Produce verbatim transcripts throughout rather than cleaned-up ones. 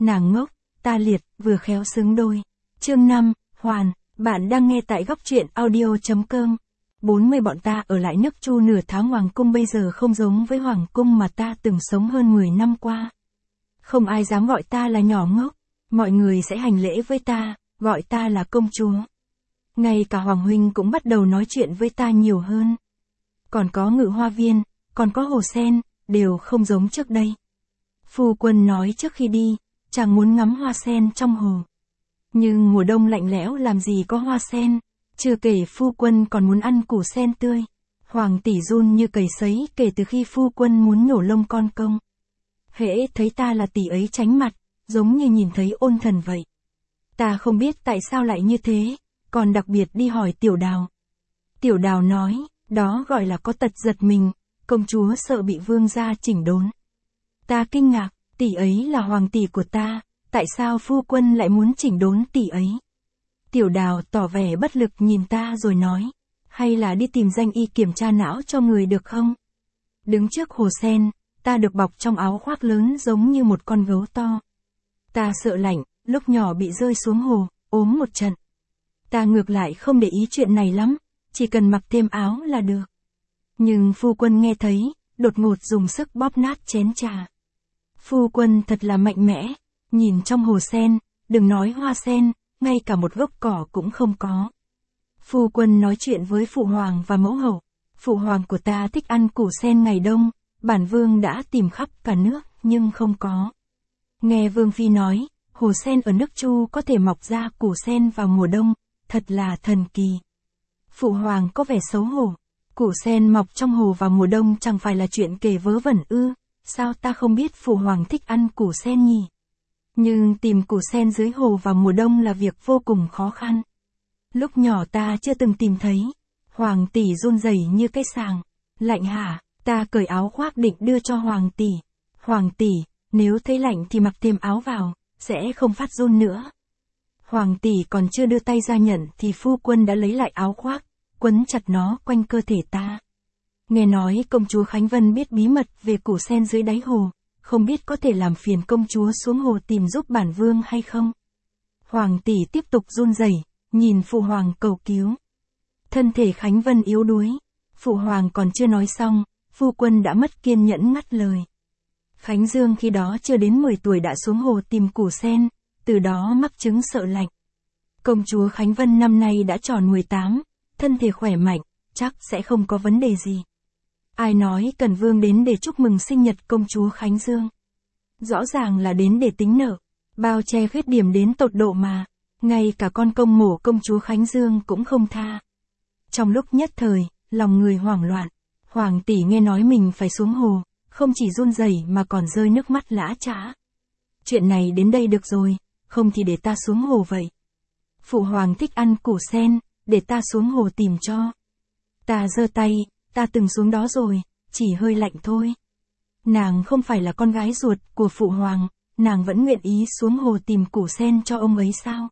nàng ngốc, ta liệt, vừa khéo xứng đôi. Chương năm, Hoàn, bạn đang nghe tại góc truyện audio.com. bốn mươi bọn ta ở lại nước Chu nửa tháng, hoàng cung bây giờ không giống với hoàng cung mà ta từng sống hơn mười năm qua. Không ai dám gọi ta là nhỏ ngốc, mọi người sẽ hành lễ với ta, gọi ta là công chúa. Ngay cả hoàng huynh cũng bắt đầu nói chuyện với ta nhiều hơn. Còn có ngự hoa viên, còn có hồ sen, đều không giống trước đây. Phu quân nói trước khi đi, chàng muốn ngắm hoa sen trong hồ. Nhưng mùa đông lạnh lẽo làm gì có hoa sen, chưa kể phu quân còn muốn ăn củ sen tươi. Hoàng tỷ run như cầy sấy kể từ khi phu quân muốn nhổ lông con công. Hễ thấy ta là tỷ ấy tránh mặt, giống như nhìn thấy ôn thần vậy. Ta không biết tại sao lại như thế, còn đặc biệt đi hỏi Tiểu Đào. Tiểu Đào nói, đó gọi là có tật giật mình, công chúa sợ bị vương gia chỉnh đốn. Ta kinh ngạc, tỷ ấy là hoàng tỷ của ta, tại sao phu quân lại muốn chỉnh đốn tỷ ấy? Tiểu Đào tỏ vẻ bất lực nhìn ta rồi nói, hay là đi tìm danh y kiểm tra não cho người được không? Đứng trước hồ sen, ta được bọc trong áo khoác lớn giống như một con gấu to. Ta sợ lạnh, lúc nhỏ bị rơi xuống hồ, ốm một trận. Ta ngược lại không để ý chuyện này lắm, chỉ cần mặc thêm áo là được. Nhưng phu quân nghe thấy, đột ngột dùng sức bóp nát chén trà. Phu quân thật là mạnh mẽ, nhìn trong hồ sen, đừng nói hoa sen, ngay cả một gốc cỏ cũng không có. Phu quân nói chuyện với phụ hoàng và mẫu hậu. Phụ hoàng của ta thích ăn củ sen ngày đông, bản vương đã tìm khắp cả nước, nhưng không có. Nghe vương phi nói, hồ sen ở nước Chu có thể mọc ra củ sen vào mùa đông, thật là thần kỳ. Phụ hoàng có vẻ xấu hổ. Củ sen mọc trong hồ vào mùa đông chẳng phải là chuyện kể vớ vẩn ư, sao ta không biết phụ hoàng thích ăn củ sen nhỉ? Nhưng tìm củ sen dưới hồ vào mùa đông là việc vô cùng khó khăn. Lúc nhỏ ta chưa từng tìm thấy. Hoàng tỷ run rẩy như cái sàng. Lạnh hả? Ta cởi áo khoác định đưa cho hoàng tỷ. Hoàng tỷ, nếu thấy lạnh thì mặc thêm áo vào, sẽ không phát run nữa. Hoàng tỷ còn chưa đưa tay ra nhận thì phu quân đã lấy lại áo khoác, quấn chặt nó quanh cơ thể ta. Nghe nói công chúa Khánh Vân biết bí mật về củ sen dưới đáy hồ, không biết có thể làm phiền công chúa xuống hồ tìm giúp bản vương hay không. Hoàng tỷ tiếp tục run rẩy, nhìn phụ hoàng cầu cứu. Thân thể Khánh Vân yếu đuối, phụ hoàng còn chưa nói xong, phu quân đã mất kiên nhẫn ngắt lời. Khánh Dương khi đó chưa đến mười tuổi đã xuống hồ tìm củ sen, từ đó mắc chứng sợ lạnh. Công chúa Khánh Vân năm nay đã tròn mười tám, thân thể khỏe mạnh, chắc sẽ không có vấn đề gì. Ai nói cần vương đến để chúc mừng sinh nhật công chúa Khánh Dương? Rõ ràng là đến để tính nợ, bao che khuyết điểm đến tột độ mà, ngay cả con công mổ công chúa Khánh Dương cũng không tha. Trong lúc nhất thời, lòng người hoảng loạn, hoàng tỷ nghe nói mình phải xuống hồ, không chỉ run rẩy mà còn rơi nước mắt lã chã. Chuyện này đến đây được rồi, không thì để ta xuống hồ vậy. Phụ hoàng thích ăn củ sen, để ta xuống hồ tìm cho. Ta giơ tay, ta từng xuống đó rồi, chỉ hơi lạnh thôi. Nàng không phải là con gái ruột của phụ hoàng, nàng vẫn nguyện ý xuống hồ tìm củ sen cho ông ấy sao?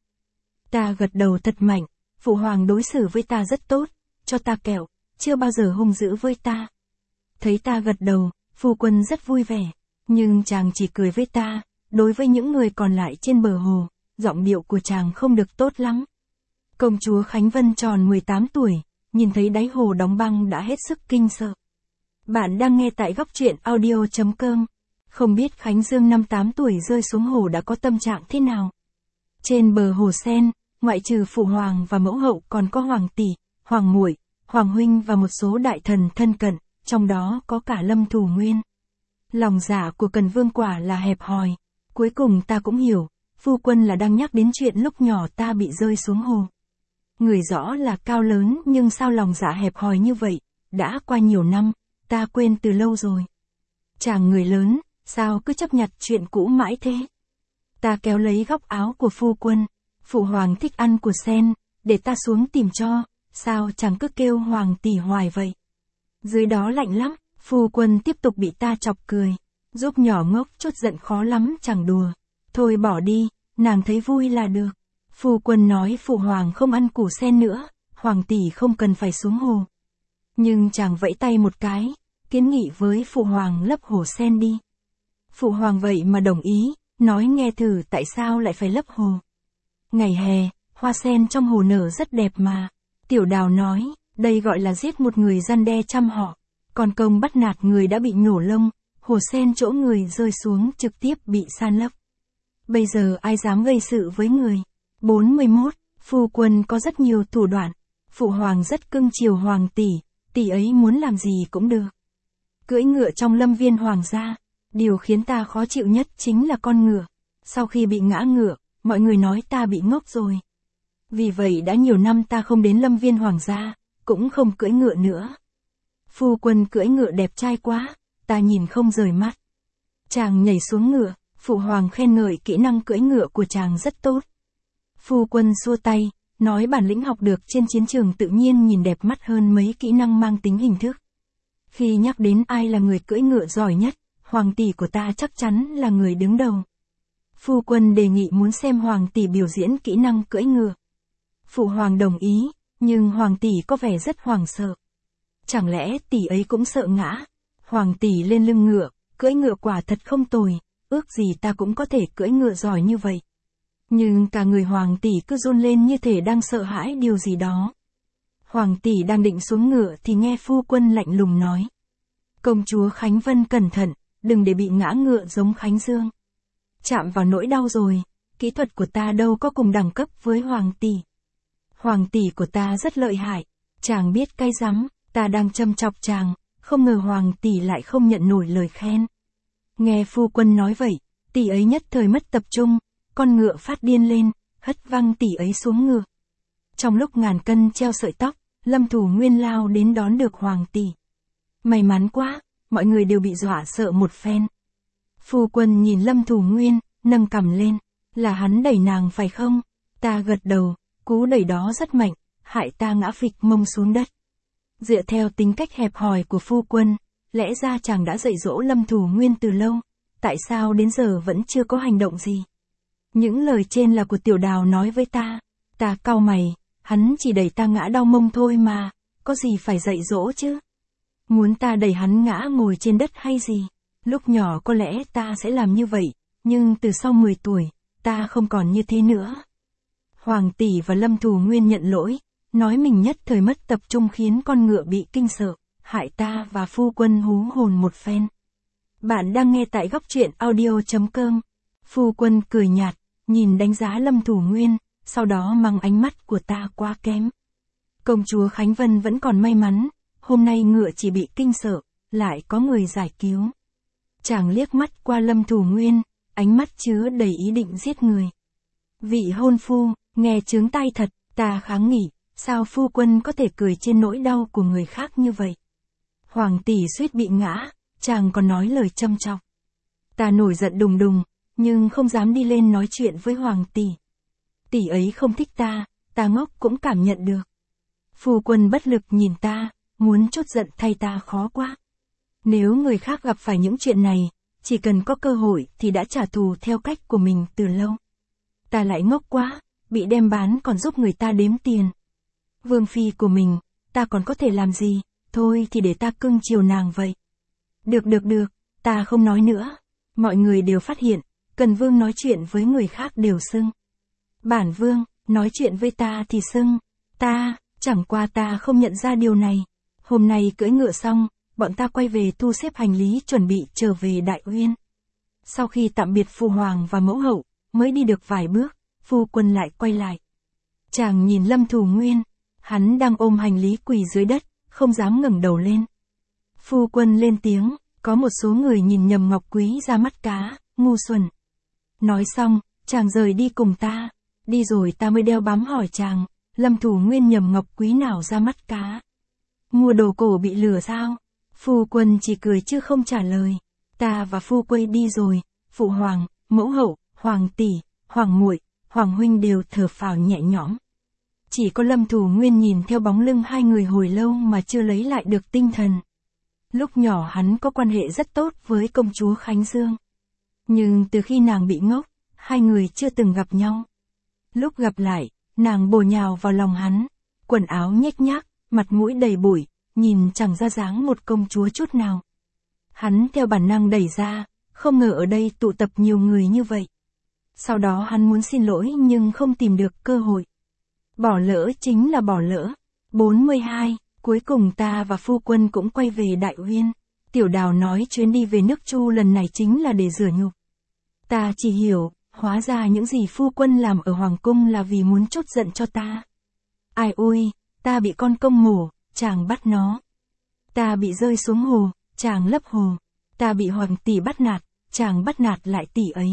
Ta gật đầu thật mạnh, phụ hoàng đối xử với ta rất tốt, cho ta kẹo, chưa bao giờ hung dữ với ta. Thấy ta gật đầu, phu quân rất vui vẻ, nhưng chàng chỉ cười với ta, đối với những người còn lại trên bờ hồ, giọng điệu của chàng không được tốt lắm. Công chúa Khánh Vân tròn mười tám tuổi, nhìn thấy đáy hồ đóng băng đã hết sức kinh sợ. Bạn đang nghe tại góc truyện audio.com. Không biết Khánh Dương năm tám tuổi rơi xuống hồ đã có tâm trạng thế nào. Trên bờ hồ sen, ngoại trừ phụ hoàng và mẫu hậu còn có hoàng tỷ, hoàng muội, hoàng huynh và một số đại thần thân cận, trong đó có cả Lâm Thủ Nguyên. Lòng dạ của Cần Vương quả là hẹp hòi. Cuối cùng ta cũng hiểu, phu quân là đang nhắc đến chuyện lúc nhỏ ta bị rơi xuống hồ. Người rõ là cao lớn nhưng sao lòng dạ hẹp hòi như vậy, đã qua nhiều năm, ta quên từ lâu rồi. Chàng người lớn, sao cứ chấp nhặt chuyện cũ mãi thế? Ta kéo lấy góc áo của phu quân, phụ hoàng thích ăn củ sen, để ta xuống tìm cho, sao chàng cứ kêu hoàng tỷ hoài vậy? Dưới đó lạnh lắm, phu quân tiếp tục bị ta chọc cười, giúp nhỏ ngốc chốt giận khó lắm chẳng đùa. Thôi bỏ đi, nàng thấy vui là được. Phu quân nói phụ hoàng không ăn củ sen nữa, hoàng tỷ không cần phải xuống hồ. Nhưng chàng vẫy tay một cái, kiến nghị với phụ hoàng lấp hồ sen đi. Phụ hoàng vậy mà đồng ý, nói nghe thử tại sao lại phải lấp hồ. Ngày hè, hoa sen trong hồ nở rất đẹp mà. Tiểu Đào nói, đây gọi là giết một người răn đe trăm họ, còn công bắt nạt người đã bị nhổ lông, hồ sen chỗ người rơi xuống trực tiếp bị san lấp. Bây giờ ai dám gây sự với người. bốn mươi mốt. Phu quân có rất nhiều thủ đoạn. Phụ hoàng rất cưng chiều hoàng tỷ, tỷ ấy muốn làm gì cũng được. Cưỡi ngựa trong lâm viên hoàng gia, điều khiến ta khó chịu nhất chính là con ngựa. Sau khi bị ngã ngựa, mọi người nói ta bị ngốc rồi. Vì vậy đã nhiều năm ta không đến lâm viên hoàng gia, cũng không cưỡi ngựa nữa. Phu quân cưỡi ngựa đẹp trai quá, ta nhìn không rời mắt. Chàng nhảy xuống ngựa, phụ hoàng khen ngợi kỹ năng cưỡi ngựa của chàng rất tốt. Phu quân xua tay, nói bản lĩnh học được trên chiến trường tự nhiên nhìn đẹp mắt hơn mấy kỹ năng mang tính hình thức. Khi nhắc đến ai là người cưỡi ngựa giỏi nhất, hoàng tỷ của ta chắc chắn là người đứng đầu. Phu quân đề nghị muốn xem hoàng tỷ biểu diễn kỹ năng cưỡi ngựa. Phụ hoàng đồng ý, nhưng hoàng tỷ có vẻ rất hoảng sợ. Chẳng lẽ tỷ ấy cũng sợ ngã? Hoàng tỷ lên lưng ngựa, cưỡi ngựa quả thật không tồi, ước gì ta cũng có thể cưỡi ngựa giỏi như vậy. Nhưng cả người hoàng tỷ cứ run lên như thể đang sợ hãi điều gì đó. Hoàng tỷ đang định xuống ngựa thì nghe phu quân lạnh lùng nói. Công chúa Khánh Vân cẩn thận, đừng để bị ngã ngựa giống Khánh Dương. Chạm vào nỗi đau rồi, kỹ thuật của ta đâu có cùng đẳng cấp với hoàng tỷ. Hoàng tỷ của ta rất lợi hại, chàng biết cay rắm, ta đang châm chọc chàng, không ngờ hoàng tỷ lại không nhận nổi lời khen. Nghe phu quân nói vậy, tỷ ấy nhất thời mất tập trung, con ngựa phát điên lên, hất văng tỷ ấy xuống ngựa. Trong lúc ngàn cân treo sợi tóc, Lâm Thủ Nguyên lao đến đón được hoàng tỷ. May mắn quá, mọi người đều bị dọa sợ một phen. Phu quân nhìn Lâm Thủ Nguyên, nâng cằm lên, là hắn đẩy nàng phải không? Ta gật đầu, cú đẩy đó rất mạnh, hại ta ngã phịch mông xuống đất. Dựa theo tính cách hẹp hòi của phu quân, lẽ ra chàng đã dạy dỗ Lâm Thủ Nguyên từ lâu, tại sao đến giờ vẫn chưa có hành động gì? Những lời trên là của Tiểu Đào nói với ta, ta cau mày, hắn chỉ đẩy ta ngã đau mông thôi mà, có gì phải dạy dỗ chứ? Muốn ta đẩy hắn ngã ngồi trên đất hay gì? Lúc nhỏ có lẽ ta sẽ làm như vậy, nhưng từ sau mười tuổi, ta không còn như thế nữa. Hoàng tỷ và Lâm Thủ Nguyên nhận lỗi, nói mình nhất thời mất tập trung khiến con ngựa bị kinh sợ, hại ta và phu quân hú hồn một phen. Bạn đang nghe tại góc truyện audio chấm com. Phu quân cười nhạt, nhìn đánh giá Lâm Thủ Nguyên, sau đó mang ánh mắt của ta quá kém. Công chúa Khánh Vân vẫn còn may mắn, hôm nay ngựa chỉ bị kinh sợ, lại có người giải cứu. Chàng liếc mắt qua Lâm Thủ Nguyên, ánh mắt chứa đầy ý định giết người. Vị hôn phu, nghe chướng tai thật, ta kháng nghị, sao phu quân có thể cười trên nỗi đau của người khác như vậy? Hoàng tỷ suýt bị ngã, chàng còn nói lời châm chọc. Ta nổi giận đùng đùng, nhưng không dám đi lên nói chuyện với hoàng tỷ. Tỷ ấy không thích ta, ta ngốc cũng cảm nhận được. Phu quân bất lực nhìn ta, muốn trút giận thay ta khó quá. Nếu người khác gặp phải những chuyện này, chỉ cần có cơ hội thì đã trả thù theo cách của mình từ lâu. Ta lại ngốc quá, bị đem bán còn giúp người ta đếm tiền. Vương phi của mình, ta còn có thể làm gì, thôi thì để ta cưng chiều nàng vậy. Được được được, ta không nói nữa. Mọi người đều phát hiện, Cần Vương nói chuyện với người khác đều xưng. Bản Vương, nói chuyện với ta thì xưng. Ta, chẳng qua ta không nhận ra điều này. Hôm nay cưỡi ngựa xong, bọn ta quay về thu xếp hành lý chuẩn bị trở về Đại Uyên. Sau khi tạm biệt phu hoàng và mẫu hậu, mới đi được vài bước, phu quân lại quay lại. Chàng nhìn Lâm Thủ Nguyên, hắn đang ôm hành lý quỳ dưới đất, không dám ngẩng đầu lên. Phu quân lên tiếng, có một số người nhìn nhầm ngọc quý ra mắt cá, ngu xuẩn. Nói xong, chàng rời đi cùng ta. Đi rồi ta mới đeo bám hỏi chàng, Lâm Thủ Nguyên nhầm ngọc quý nào ra mắt cá? Mua đồ cổ bị lừa sao? Phu quân chỉ cười chứ không trả lời. Ta và phu quay đi rồi, phụ hoàng, mẫu hậu, hoàng tỷ, hoàng muội, hoàng huynh đều thở phào nhẹ nhõm. Chỉ có Lâm Thủ Nguyên nhìn theo bóng lưng hai người hồi lâu mà chưa lấy lại được tinh thần. Lúc nhỏ hắn có quan hệ rất tốt với công chúa Khánh Dương. Nhưng từ khi nàng bị ngốc, hai người chưa từng gặp nhau. Lúc gặp lại, nàng bổ nhào vào lòng hắn, quần áo nhếch nhác, mặt mũi đầy bụi, nhìn chẳng ra dáng một công chúa chút nào. Hắn theo bản năng đẩy ra, không ngờ ở đây tụ tập nhiều người như vậy. Sau đó hắn muốn xin lỗi nhưng không tìm được cơ hội. Bỏ lỡ chính là bỏ lỡ. bốn mươi hai, cuối cùng ta và phu quân cũng quay về Đại Uyên. Tiểu Đào nói chuyến đi về nước Chu lần này chính là để rửa nhục. Ta chỉ hiểu, hóa ra những gì phu quân làm ở Hoàng Cung là vì muốn trút giận cho ta. Ai ôi, ta bị con công mổ, chàng bắt nó. Ta bị rơi xuống hồ, chàng lấp hồ. Ta bị Hoàng tỷ bắt nạt, chàng bắt nạt lại tỷ ấy.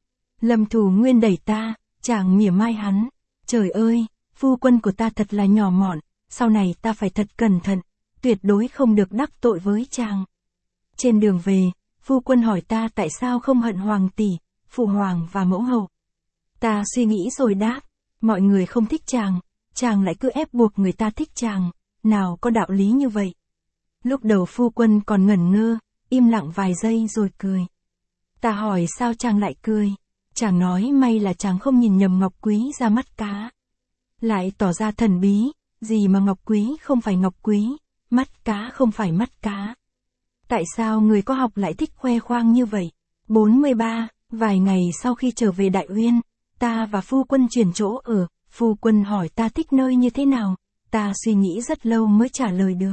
Lâm Thù Nguyên đẩy ta, chàng mỉa mai hắn. Trời ơi, phu quân của ta thật là nhỏ mọn, sau này ta phải thật cẩn thận, tuyệt đối không được đắc tội với chàng. Trên đường về, phu quân hỏi ta tại sao không hận Hoàng tỷ, phụ hoàng và mẫu hậu. Ta suy nghĩ rồi đáp, mọi người không thích chàng, chàng lại cứ ép buộc người ta thích chàng, nào có đạo lý như vậy. Lúc đầu phu quân còn ngẩn ngơ, im lặng vài giây rồi cười. Ta hỏi sao chàng lại cười, chàng nói may là chàng không nhìn nhầm ngọc quý ra mắt cá. Lại tỏ ra thần bí, gì mà ngọc quý không phải ngọc quý, mắt cá không phải mắt cá. Tại sao người có học lại thích khoe khoang như vậy? bốn mươi ba, vài ngày sau khi trở về Đại Uyên, ta và phu quân chuyển chỗ ở, phu quân hỏi ta thích nơi như thế nào, ta suy nghĩ rất lâu mới trả lời được.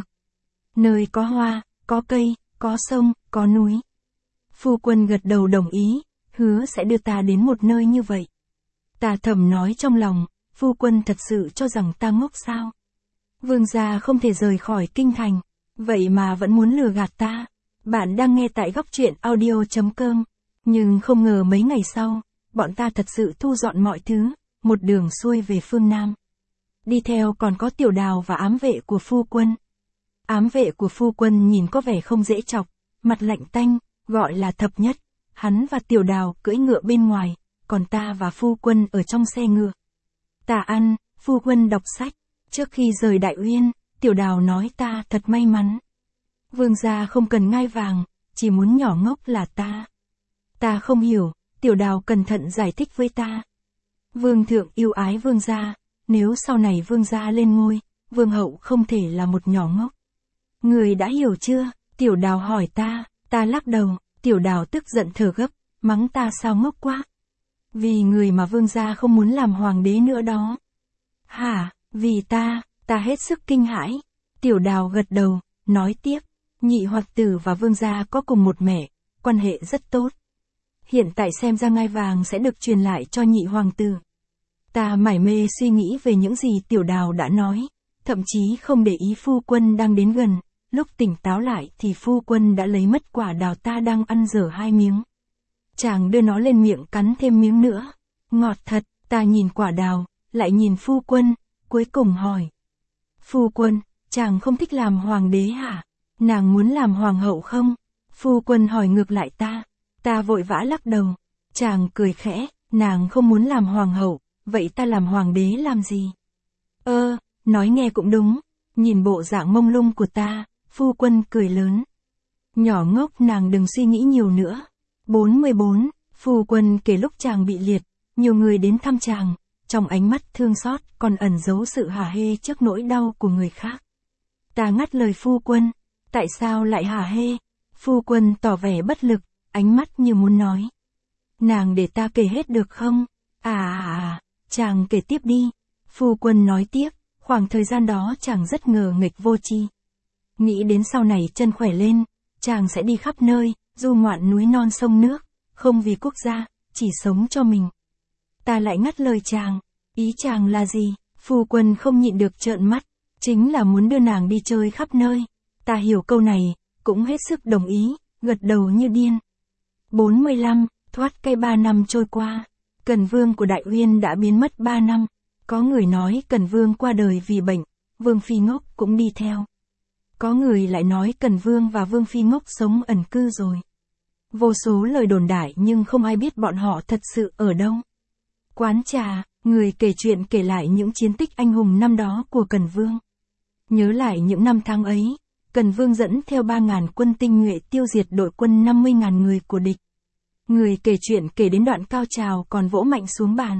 Nơi có hoa, có cây, có sông, có núi. Phu quân gật đầu đồng ý, hứa sẽ đưa ta đến một nơi như vậy. Ta thầm nói trong lòng, phu quân thật sự cho rằng ta ngốc sao? Vương gia không thể rời khỏi kinh thành, vậy mà vẫn muốn lừa gạt ta. Bạn đang nghe tại góc truyện audio chấm com. Nhưng không ngờ mấy ngày sau, bọn ta thật sự thu dọn mọi thứ, một đường xuôi về phương Nam. Đi theo còn có Tiểu Đào và ám vệ của phu quân. Ám vệ của phu quân nhìn có vẻ không dễ chọc, mặt lạnh tanh, gọi là Thập Nhất. Hắn và Tiểu Đào cưỡi ngựa bên ngoài, còn ta và phu quân ở trong xe ngựa. Ta ăn, phu quân đọc sách. Trước khi rời Đại Uyên, Tiểu Đào nói ta thật may mắn. Vương gia không cần ngai vàng, chỉ muốn nhỏ ngốc là ta. Ta không hiểu, Tiểu Đào cẩn thận giải thích với ta. Vương thượng yêu ái vương gia, nếu sau này vương gia lên ngôi, vương hậu không thể là một nhỏ ngốc. Người đã hiểu chưa? Tiểu Đào hỏi ta, ta lắc đầu, Tiểu Đào tức giận thở gấp, mắng ta sao ngốc quá. Vì người mà vương gia không muốn làm hoàng đế nữa đó. Hả, vì ta, ta hết sức kinh hãi. Tiểu Đào gật đầu, nói tiếp, nhị hoặc tử và vương gia có cùng một mẹ, quan hệ rất tốt. Hiện tại xem ra ngai vàng sẽ được truyền lại cho nhị hoàng tử. Ta mải mê suy nghĩ về những gì Tiểu Đào đã nói, thậm chí không để ý phu quân đang đến gần, lúc tỉnh táo lại thì phu quân đã lấy mất quả đào ta đang ăn dở hai miếng. Chàng đưa nó lên miệng cắn thêm miếng nữa, ngọt thật, ta nhìn quả đào, lại nhìn phu quân, cuối cùng hỏi. Phu quân, chàng không thích làm hoàng đế hả? Nàng muốn làm hoàng hậu không? Phu quân hỏi ngược lại ta, ta vội vã lắc đầu. Chàng cười khẽ, nàng không muốn làm hoàng hậu, vậy ta làm hoàng đế làm gì? Ơ, nói nghe cũng đúng, nhìn bộ dạng mông lung của ta, phu quân cười lớn. Nhỏ ngốc nàng đừng suy nghĩ nhiều nữa. bốn mươi bốn, phu quân kể lúc chàng bị liệt, nhiều người đến thăm chàng, trong ánh mắt thương xót còn ẩn giấu sự hả hê trước nỗi đau của người khác. Ta ngắt lời phu quân, tại sao lại hả hê? Phu quân tỏ vẻ bất lực, ánh mắt như muốn nói. Nàng để ta kể hết được không? À à à, chàng kể tiếp đi. Phu quân nói tiếp, khoảng thời gian đó chàng rất ngờ nghịch vô tri. Nghĩ đến sau này chân khỏe lên, chàng sẽ đi khắp nơi, du ngoạn núi non sông nước, không vì quốc gia, chỉ sống cho mình. Ta lại ngắt lời chàng, ý chàng là gì? Phu quân không nhịn được trợn mắt, chính là muốn đưa nàng đi chơi khắp nơi. Ta hiểu câu này, cũng hết sức đồng ý, gật đầu như điên. bốn mươi lăm, thoát cây ba năm trôi qua, Cần Vương của Đại Uyên đã biến mất ba năm. Có người nói Cần Vương qua đời vì bệnh, Vương Phi Ngốc cũng đi theo. Có người lại nói Cần Vương và Vương Phi Ngốc sống ẩn cư rồi. Vô số lời đồn đại nhưng không ai biết bọn họ thật sự ở đâu. Quán trà, người kể chuyện kể lại những chiến tích anh hùng năm đó của Cần Vương. Nhớ lại những năm tháng ấy, Cần Vương dẫn theo ba ngàn quân tinh nhuệ tiêu diệt đội quân năm mươi ngàn người của địch. Người kể chuyện kể đến đoạn cao trào còn vỗ mạnh xuống bàn.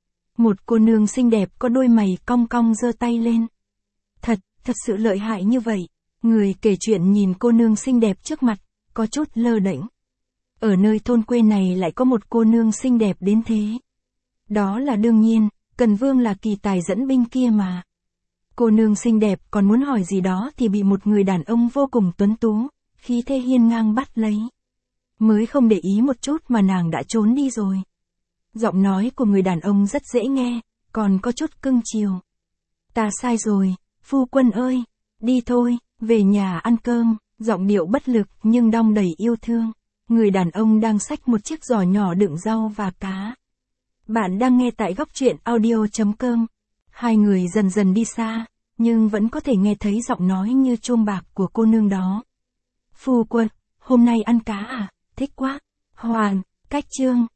Một cô nương xinh đẹp có đôi mày cong cong giơ tay lên. Thật, thật sự lợi hại như vậy. Người kể chuyện nhìn cô nương xinh đẹp trước mặt, có chút lơ đễnh. ở nơi thôn quê này lại có một cô nương xinh đẹp đến thế. Đó là đương nhiên, Cần Vương là kỳ tài dẫn binh kia mà. Cô nương xinh đẹp còn muốn hỏi gì đó thì bị một người đàn ông vô cùng tuấn tú, khí thế hiên ngang bắt lấy. Mới không để ý một chút mà nàng đã trốn đi rồi. Giọng nói của người đàn ông rất dễ nghe, còn có chút cưng chiều. Ta sai rồi, phu quân ơi, đi thôi, về nhà ăn cơm, giọng điệu bất lực nhưng đong đầy yêu thương. Người đàn ông đang xách một chiếc giỏ nhỏ đựng rau và cá. Bạn đang nghe tại góc truyện audio chấm com. Hai người dần dần đi xa, nhưng vẫn có thể nghe thấy giọng nói như chuông bạc của cô nương đó. Phu quân, hôm nay ăn cá à, thích quá. Hoàn, cách chương.